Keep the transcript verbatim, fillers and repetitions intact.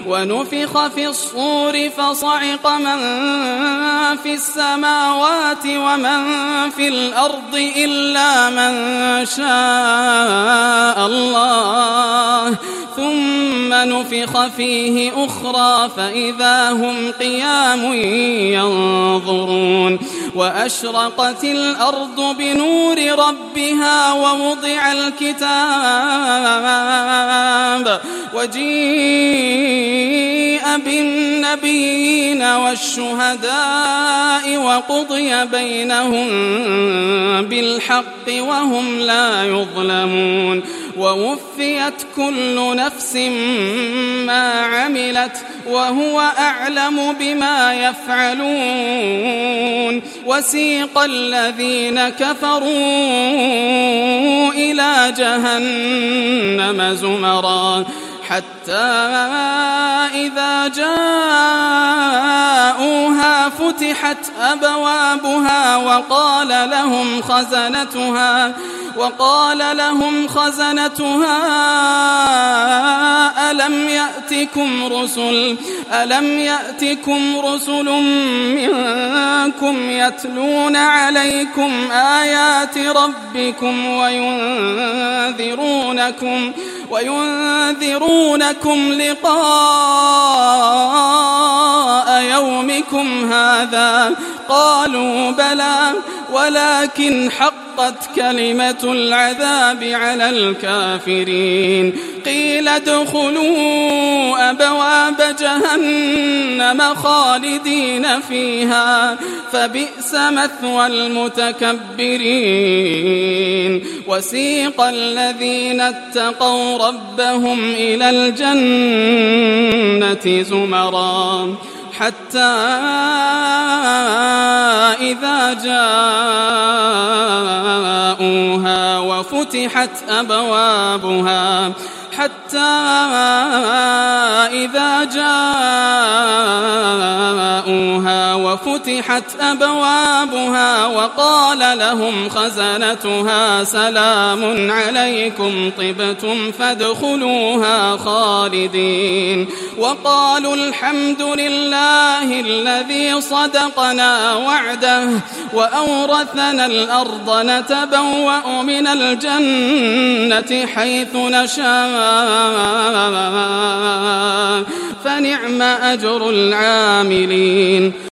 ونفخ في الصور فصعق من في السماوات ومن في الأرض إلا من شاء الله ثم نفخ فيه أخرى فإذا هم قيام ينظرون وأشرقت الأرض بنور ربها ووضع الكتاب وجيء بالنبيين والشهداء وقضي بينهم بالحق وهم لا يظلمون ووفيت كل نفس ما عملت وهو أعلم بما يفعلون وسيق الذين كفروا إلى جهنم زمرا حتى إذا جاءوها فتحت أبوابها وقال لهم خزنتها وقال لهم خزنتها ألم يأتكم رسل ألم يأتكم رسل منكم يتلون عليكم آيات ربكم وينذرونكم وينذرونكم لقاء يومكم هذا قالوا بلى ولكن حقت كلمة العذاب على الكافرين قيل ادخلوا أبواب جهنم خالدين فيها فبئس مثوى المتكبرين وسيق الذين اتقوا ربهم إلى الجنة زمرا حتى إذا جاءوها وفتحت أبوابها حتى إذا جاءوها وفتحت أبوابها وقال لهم خزنتها سلام عليكم طبتم فادخلوها خالدين وقالوا الحمد لله الذي صدقنا وعده وأورثنا الأرض نتبوأ من الجنة حيث نشاء فنعم أجر العاملين.